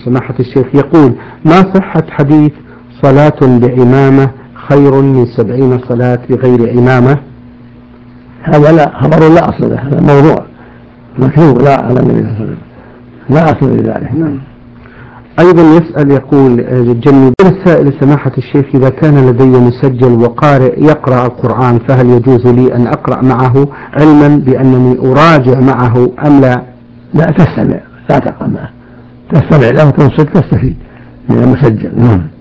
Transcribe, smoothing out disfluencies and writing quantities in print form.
لسماحة الشيخ يقول: ما صحة حديث صلاة بعمامة خير من 70 صلاة بغير عمامة؟ هذا لا خبر لا أصل له، هذا موضوع مكذوب لا على النبي صلى الله عليه وسلم، لا أصل لذلك. أيضا يسأل يقول جنبين السائل سماحة الشيخ: إذا كان لدي مسجل وقارئ يقرأ القرآن فهل يجوز لي أن أقرأ معه علما بأنني أراجع معه أم لا؟ لا تستمع، لا تقرأ معه، تستمع له وتنصت تستفيد من المسجل.